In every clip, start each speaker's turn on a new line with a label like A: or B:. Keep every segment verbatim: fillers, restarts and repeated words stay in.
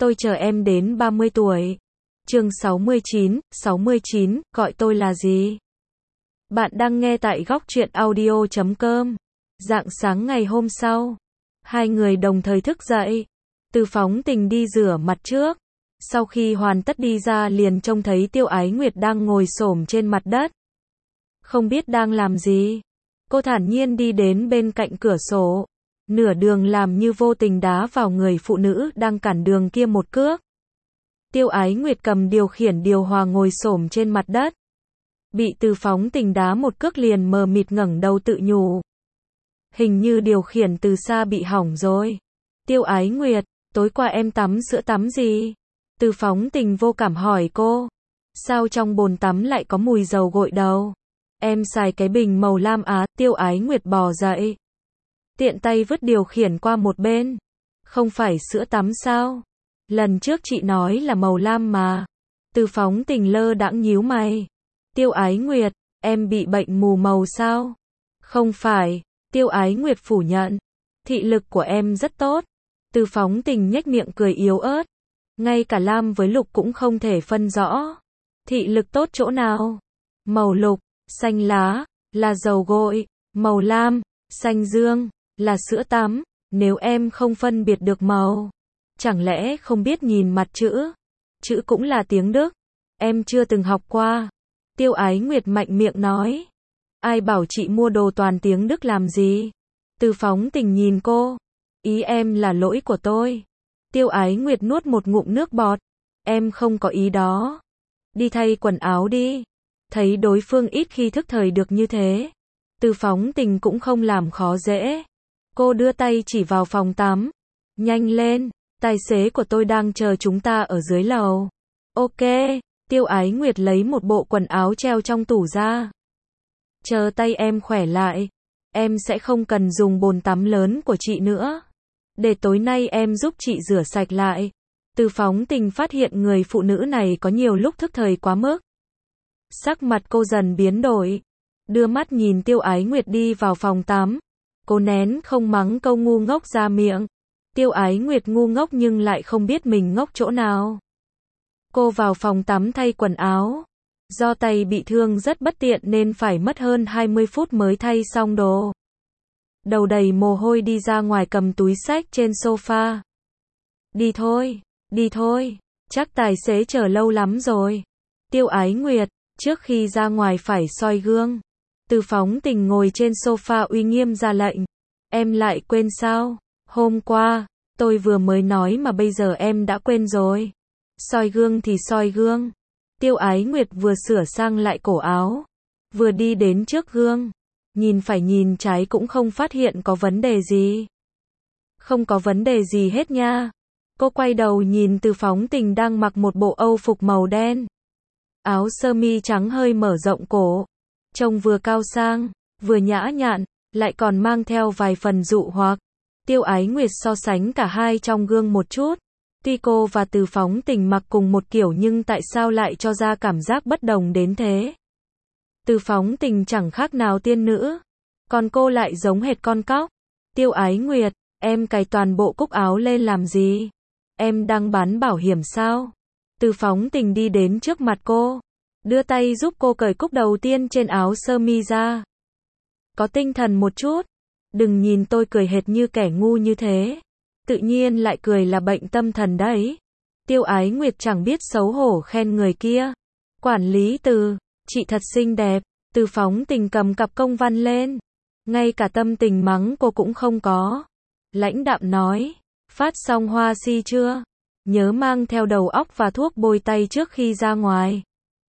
A: Tôi chờ em đến ba mươi tuổi. Chương sáu mươi chín, sáu mươi chín, gọi tôi là gì? Bạn đang nghe tại góc truyện audio chấm com. Rạng sáng ngày hôm sau, hai người đồng thời thức dậy. Từ Phóng Tình đi rửa mặt trước. Sau khi hoàn tất đi ra liền trông thấy Tiêu Ái Nguyệt đang ngồi xổm trên mặt đất. Không biết đang làm gì. Cô thản nhiên đi đến bên cạnh cửa sổ. Nửa đường làm như vô tình đá vào người phụ nữ đang cản đường kia một cước. Tiêu Ái Nguyệt cầm điều khiển điều hòa ngồi xổm trên mặt đất. Bị Từ Phóng Tình đá một cước liền mờ mịt ngẩng đầu tự nhủ. Hình như điều khiển từ xa bị hỏng rồi. Tiêu Ái Nguyệt, tối qua em tắm sữa tắm gì? Từ Phóng Tình vô cảm hỏi cô. Sao trong bồn tắm lại có mùi dầu gội đầu? Em xài cái bình màu lam á. Tiêu Ái Nguyệt bò dậy. Tiện tay vứt điều khiển qua một bên. Không phải sữa tắm sao? Lần trước chị nói là màu lam mà. Từ Phóng Tình lơ đãng nhíu mày. Tiêu Ái Nguyệt, em bị bệnh mù màu sao? Không phải. Tiêu Ái Nguyệt phủ nhận. Thị lực của em rất tốt. Từ Phóng Tình nhếch miệng cười yếu ớt. Ngay cả lam với lục cũng không thể phân rõ. Thị lực tốt chỗ nào? Màu lục, xanh lá, là dầu gội. Màu lam, xanh dương, là sữa tắm. Nếu em không phân biệt được màu, chẳng lẽ không biết nhìn mặt chữ? Chữ cũng là tiếng Đức. Em chưa từng học qua. Tiêu Ái Nguyệt mạnh miệng nói. Ai bảo chị mua đồ toàn tiếng Đức làm gì? Từ Phóng Tình nhìn cô. Ý em là lỗi của tôi. Tiêu Ái Nguyệt nuốt một ngụm nước bọt. Em không có ý đó. Đi thay quần áo đi. Thấy đối phương ít khi thức thời được như thế. Từ Phóng Tình cũng không làm khó dễ. Cô đưa tay chỉ vào phòng tắm. Nhanh lên, tài xế của tôi đang chờ chúng ta ở dưới lầu. Ok, Tiêu Ái Nguyệt lấy một bộ quần áo treo trong tủ ra. Chờ tay em khỏe lại, em sẽ không cần dùng bồn tắm lớn của chị nữa. Để tối nay em giúp chị rửa sạch lại. Từ Phóng Tình phát hiện người phụ nữ này có nhiều lúc thức thời quá mức. Sắc mặt cô dần biến đổi. Đưa mắt nhìn Tiêu Ái Nguyệt đi vào phòng tắm. Cô nén không mắng câu ngu ngốc ra miệng. Tiêu Ái Nguyệt ngu ngốc nhưng lại không biết mình ngốc chỗ nào. Cô vào phòng tắm thay quần áo. Do tay bị thương rất bất tiện nên phải mất hơn hai mươi phút mới thay xong đồ. Đầu đầy mồ hôi đi ra ngoài cầm túi xách trên sofa. Đi thôi, đi thôi, chắc tài xế chờ lâu lắm rồi. Tiêu Ái Nguyệt, trước khi ra ngoài phải soi gương. Từ Phóng Tình ngồi trên sofa uy nghiêm ra lệnh. Em lại quên sao? Hôm qua, tôi vừa mới nói mà bây giờ em đã quên rồi. Soi gương thì soi gương. Tiêu Ái Nguyệt vừa sửa sang lại cổ áo, vừa đi đến trước gương. Nhìn phải nhìn trái cũng không phát hiện có vấn đề gì. Không có vấn đề gì hết nha. Cô quay đầu nhìn Từ Phóng Tình đang mặc một bộ âu phục màu đen. Áo sơ mi trắng hơi mở rộng cổ. Trông vừa cao sang, vừa nhã nhặn, lại còn mang theo vài phần dụ hoặc. Tiêu Ái Nguyệt so sánh cả hai trong gương một chút. Tuy cô và Từ Phóng Tình mặc cùng một kiểu nhưng tại sao lại cho ra cảm giác bất đồng đến thế? Từ Phóng Tình chẳng khác nào tiên nữ, còn cô lại giống hệt con cóc. Tiêu Ái Nguyệt, em cài toàn bộ cúc áo lên làm gì? Em đang bán bảo hiểm sao? Từ Phóng Tình đi đến trước mặt cô, đưa tay giúp cô cởi cúc đầu tiên trên áo sơ mi ra. Có tinh thần một chút, đừng nhìn tôi cười hệt như kẻ ngu như thế. Tự nhiên lại cười là bệnh tâm thần đấy. Tiêu Ái Nguyệt chẳng biết xấu hổ khen người kia. Quản lý Từ, chị thật xinh đẹp. Từ Phóng Tình cầm cặp công văn lên. Ngay cả tâm tình mắng cô cũng không có. Lãnh đạm nói, phát xong hoa si chưa? Nhớ mang theo đầu óc và thuốc bôi tay trước khi ra ngoài.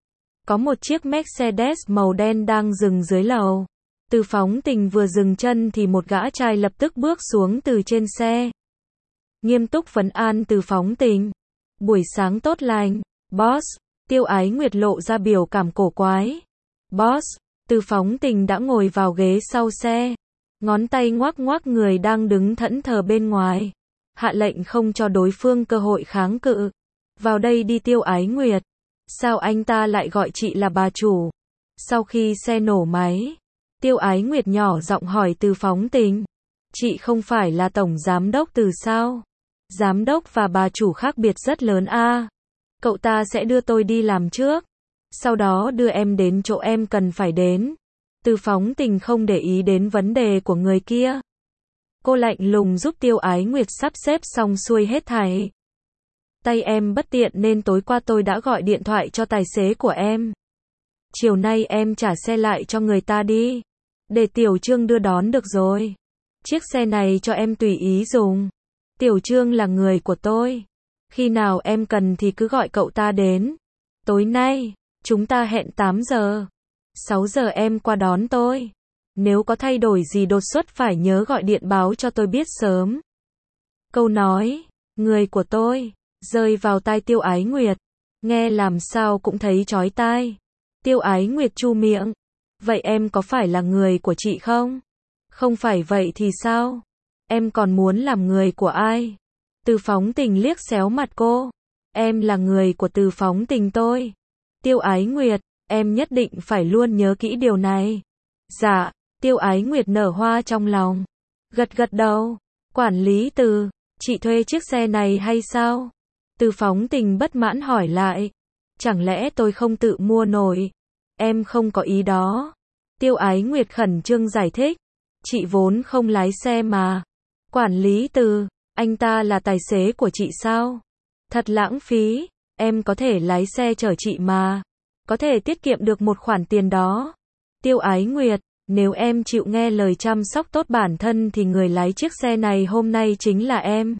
A: Có một chiếc Mercedes màu đen đang dừng dưới lầu. Từ Phóng Tình vừa dừng chân thì một gã trai lập tức bước xuống từ trên xe. Nghiêm túc vấn an Từ Phóng Tình. Buổi sáng tốt lành, boss. Tiêu Ái Nguyệt lộ ra biểu cảm cổ quái. Boss. Từ Phóng Tình đã ngồi vào ghế sau xe. Ngón tay ngoắc ngoắc người đang đứng thẫn thờ bên ngoài. Hạ lệnh không cho đối phương cơ hội kháng cự. Vào đây đi Tiêu Ái Nguyệt. Sao anh ta lại gọi chị là bà chủ? Sau khi xe nổ máy, Tiêu Ái Nguyệt nhỏ giọng hỏi Từ Phóng Tình. Chị không phải là tổng giám đốc Từ sao? Giám đốc và bà chủ khác biệt rất lớn a. Cậu ta sẽ đưa tôi đi làm trước, sau đó đưa em đến chỗ em cần phải đến. Từ Phóng Tình không để ý đến vấn đề của người kia. Cô lạnh lùng giúp Tiêu Ái Nguyệt sắp xếp xong xuôi hết thảy. Tay em bất tiện nên tối qua tôi đã gọi điện thoại cho tài xế của em. Chiều nay em trả xe lại cho người ta đi. Để Tiểu Trương đưa đón được rồi. Chiếc xe này cho em tùy ý dùng. Tiểu Trương là người của tôi. Khi nào em cần thì cứ gọi cậu ta đến. Tối nay, chúng ta hẹn tám giờ. sáu giờ em qua đón tôi. Nếu có thay đổi gì đột xuất phải nhớ gọi điện báo cho tôi biết sớm. Câu nói, người của tôi, rơi vào tai Tiêu Ái Nguyệt. Nghe làm sao cũng thấy chói tai. Tiêu Ái Nguyệt chu miệng. Vậy em có phải là người của chị không? Không phải vậy thì sao? Em còn muốn làm người của ai? Từ Phóng Tình liếc xéo mặt cô. Em là người của Từ Phóng Tình tôi. Tiêu Ái Nguyệt, em nhất định phải luôn nhớ kỹ điều này. Dạ, Tiêu Ái Nguyệt nở hoa trong lòng. Gật gật đầu. Quản lý Từ, chị thuê chiếc xe này hay sao? Từ Phóng Tình bất mãn hỏi lại. Chẳng lẽ tôi không tự mua nổi? Em không có ý đó. Tiêu Ái Nguyệt khẩn trương giải thích. Chị vốn không lái xe mà. Quản lý Từ, anh ta là tài xế của chị sao? Thật lãng phí, em có thể lái xe chở chị mà. Có thể tiết kiệm được một khoản tiền đó. Tiêu Ái Nguyệt, nếu em chịu nghe lời chăm sóc tốt bản thân thì người lái chiếc xe này hôm nay chính là em.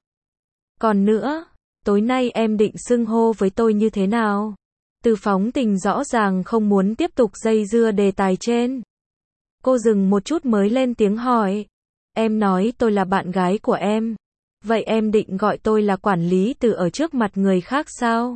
A: Còn nữa, tối nay em định xưng hô với tôi như thế nào? Từ Phóng Tình rõ ràng không muốn tiếp tục dây dưa đề tài trên. Cô dừng một chút mới lên tiếng hỏi. Em nói tôi là bạn gái của em. Vậy em định gọi tôi là quản lý Từ ở trước mặt người khác sao?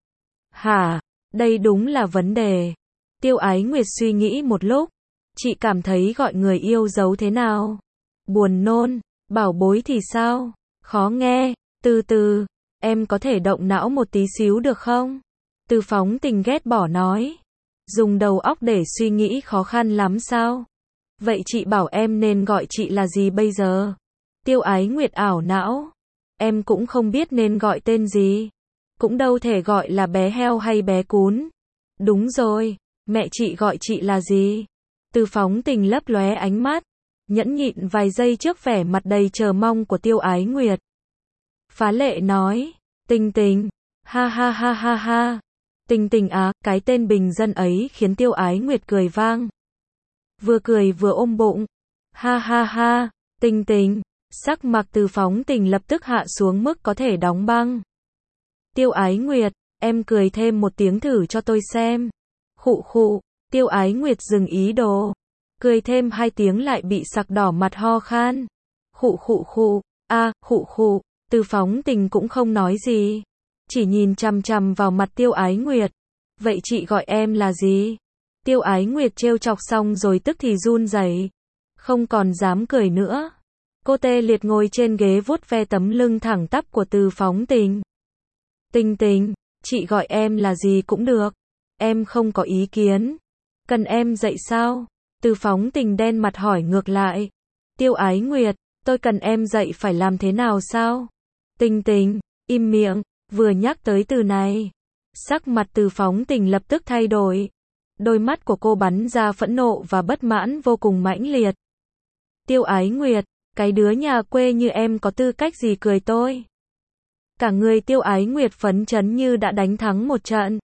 A: Hả? Đây đúng là vấn đề. Tiêu Ái Nguyệt suy nghĩ một lúc. Chị cảm thấy gọi người yêu dấu thế nào? Buồn nôn. Bảo bối thì sao? Khó nghe. Từ từ. Em có thể động não một tí xíu được không? Từ Phóng Tình ghét bỏ nói. Dùng đầu óc để suy nghĩ khó khăn lắm sao? Vậy chị bảo em nên gọi chị là gì bây giờ? Tiêu Ái Nguyệt ảo não. Em cũng không biết nên gọi tên gì. Cũng đâu thể gọi là bé heo hay bé cún. Đúng rồi, mẹ chị gọi chị là gì? Từ Phóng Tình lấp lóe ánh mắt. Nhẫn nhịn vài giây trước vẻ mặt đầy chờ mong của Tiêu Ái Nguyệt. Phá lệ nói. Tình Tình. Ha ha ha ha ha. Tình Tình á, cái tên bình dân ấy khiến Tiêu Ái Nguyệt cười vang. Vừa cười vừa ôm bụng. Ha ha ha. Tình Tình. Sắc mặt Từ Phóng Tình lập tức hạ xuống mức có thể đóng băng. Tiêu Ái Nguyệt, em cười thêm một tiếng thử cho tôi xem. Khụ khụ. Tiêu Ái Nguyệt dừng ý đồ. Cười thêm hai tiếng lại bị sặc đỏ mặt ho khan. Khụ khụ khụ. A, à, khụ khụ. Từ Phóng Tình cũng không nói gì. Chỉ nhìn chằm chằm vào mặt Tiêu Ái Nguyệt. Vậy chị gọi em là gì? Tiêu Ái Nguyệt trêu chọc xong rồi tức thì run rẩy. Không còn dám cười nữa. Cô tê liệt ngồi trên ghế vuốt ve tấm lưng thẳng tắp của Từ Phóng Tình. Tình Tình, chị gọi em là gì cũng được. Em không có ý kiến. Cần em dạy sao? Từ Phóng Tình đen mặt hỏi ngược lại. Tiêu Ái Nguyệt, tôi cần em dạy phải làm thế nào sao? Tình Tình, im miệng, vừa nhắc tới từ này. Sắc mặt Từ Phóng Tình lập tức thay đổi. Đôi mắt của cô bắn ra phẫn nộ và bất mãn vô cùng mãnh liệt. Tiêu Ái Nguyệt, cái đứa nhà quê như em có tư cách gì cười tôi? Cả người Tiêu Ái Nguyệt phấn chấn như đã đánh thắng một trận.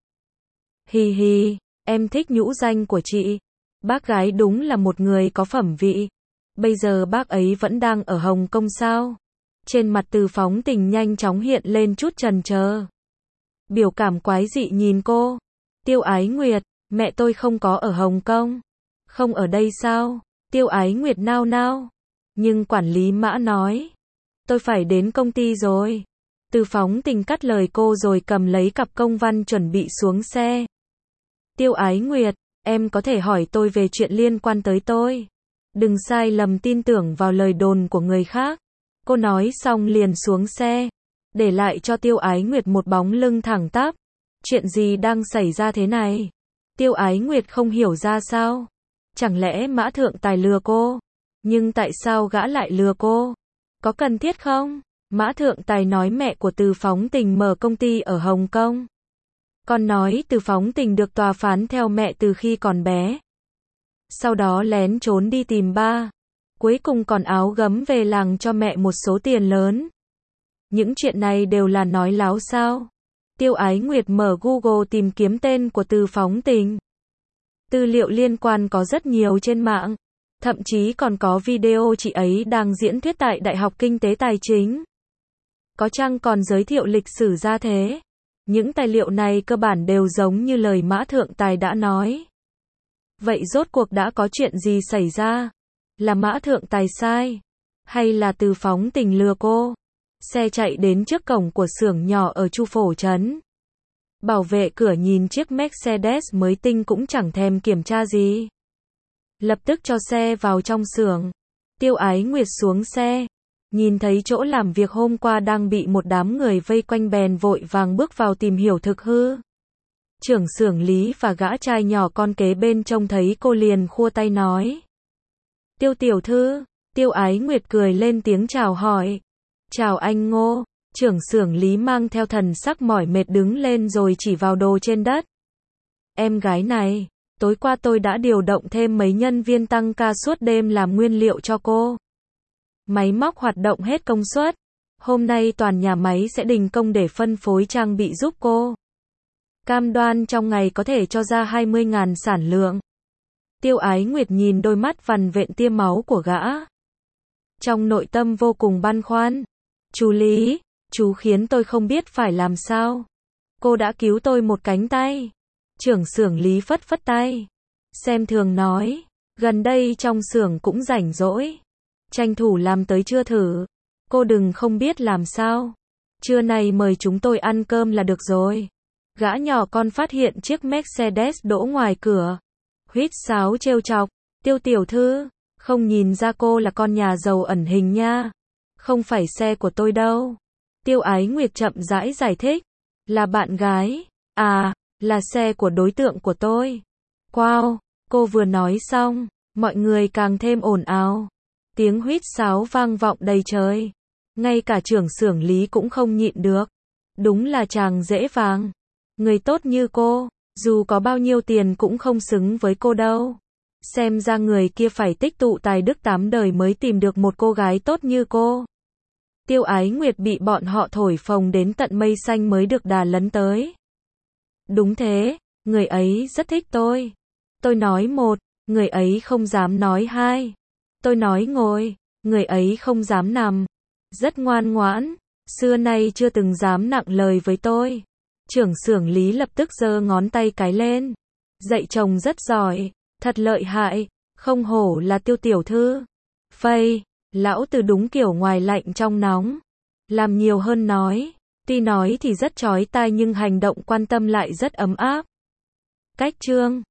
A: Hì hì, em thích nhũ danh của chị. Bác gái đúng là một người có phẩm vị. Bây giờ bác ấy vẫn đang ở Hồng Kông sao? Trên mặt Từ Phóng Tình nhanh chóng hiện lên chút chần chờ. Biểu cảm quái dị nhìn cô. Tiêu Ái Nguyệt, mẹ tôi không có ở Hồng Kông. Không ở đây sao? Tiêu Ái Nguyệt nao nao. Nhưng quản lý Mã nói. Tôi phải đến công ty rồi. Từ Phóng Tình cắt lời cô rồi cầm lấy cặp công văn chuẩn bị xuống xe. Tiêu Ái Nguyệt, em có thể hỏi tôi về chuyện liên quan tới tôi. Đừng sai lầm tin tưởng vào lời đồn của người khác. Cô nói xong liền xuống xe. Để lại cho Tiêu Ái Nguyệt một bóng lưng thẳng tắp. Chuyện gì đang xảy ra thế này? Tiêu Ái Nguyệt không hiểu ra sao. Chẳng lẽ Mã Thượng Tài lừa cô? Nhưng tại sao gã lại lừa cô? Có cần thiết không? Mã Thượng Tài nói mẹ của Từ Phóng Tình mở công ty ở Hồng Kông. Con nói Từ Phóng Tình được tòa phán theo mẹ từ khi còn bé. Sau đó lén trốn đi tìm ba. Cuối cùng còn áo gấm về làng cho mẹ một số tiền lớn. Những chuyện này đều là nói láo sao? Tiêu Ái Nguyệt mở Google tìm kiếm tên của Từ Phóng Tình. Tư liệu liên quan có rất nhiều trên mạng. Thậm chí còn có video chị ấy đang diễn thuyết tại Đại học Kinh tế Tài chính. Có chăng còn giới thiệu lịch sử ra thế. Những tài liệu này cơ bản đều giống như lời Mã Thượng Tài đã nói. Vậy rốt cuộc đã có chuyện gì xảy ra? Là Mã Thượng Tài sai? Hay là Từ Phóng Tình lừa cô? Xe chạy đến trước cổng của xưởng nhỏ ở Chu Phổ trấn. Bảo vệ cửa nhìn chiếc Mercedes mới tinh cũng chẳng thèm kiểm tra gì. Lập tức cho xe vào trong xưởng. Tiêu Ái Nguyệt xuống xe. Nhìn thấy chỗ làm việc hôm qua đang bị một đám người vây quanh bèn vội vàng bước vào tìm hiểu thực hư. Trưởng xưởng Lý và gã trai nhỏ con kế bên trông thấy cô liền khua tay nói. Tiêu tiểu thư. Tiêu Ái Nguyệt cười lên tiếng chào hỏi. Chào anh Ngô. Trưởng xưởng Lý mang theo thần sắc mỏi mệt đứng lên rồi chỉ vào đồ trên đất. Em gái này, tối qua tôi đã điều động thêm mấy nhân viên tăng ca suốt đêm làm nguyên liệu cho cô. Máy móc hoạt động hết công suất. Hôm nay toàn nhà máy sẽ đình công để phân phối trang bị giúp cô. Cam đoan trong ngày có thể cho ra hai mươi nghìn sản lượng. Tiêu Ái Nguyệt nhìn đôi mắt vằn vện tia máu của gã. Trong nội tâm vô cùng băn khoăn. Chú Lý, chú khiến tôi không biết phải làm sao. Cô đã cứu tôi một cánh tay. Trưởng xưởng Lý phất phất tay. Xem thường nói, gần đây trong xưởng cũng rảnh rỗi. Tranh thủ làm tới trưa thử. Cô đừng không biết làm sao. Trưa này mời chúng tôi ăn cơm là được rồi. Gã nhỏ con phát hiện chiếc Mercedes đỗ ngoài cửa. Huýt sáo trêu chọc. Tiêu tiểu thư, không nhìn ra cô là con nhà giàu ẩn hình nha. Không phải xe của tôi đâu. Tiêu Ái Nguyệt chậm rãi giải thích. Là bạn gái. À, là xe của đối tượng của tôi. Wow, cô vừa nói xong, mọi người càng thêm ồn ào. Tiếng huýt sáo vang vọng đầy trời. Ngay cả trưởng xưởng Lý cũng không nhịn được. Đúng là chàng dễ vàng. Người tốt như cô, dù có bao nhiêu tiền cũng không xứng với cô đâu. Xem ra người kia phải tích tụ tài đức tám đời mới tìm được một cô gái tốt như cô. Tiêu Ái Nguyệt bị bọn họ thổi phồng đến tận mây xanh mới được đà lấn tới. Đúng thế, người ấy rất thích tôi. Tôi nói một, người ấy không dám nói hai. Tôi nói ngồi, người ấy không dám nằm. Rất ngoan ngoãn, xưa nay chưa từng dám nặng lời với tôi. Trưởng xưởng Lý lập tức giơ ngón tay cái lên. Dạy chồng rất giỏi, thật lợi hại, không hổ là Tiêu tiểu thư. Phây, lão tử đúng kiểu ngoài lạnh trong nóng. Làm nhiều hơn nói, tuy nói thì rất chói tai nhưng hành động quan tâm lại rất ấm áp. Cách chương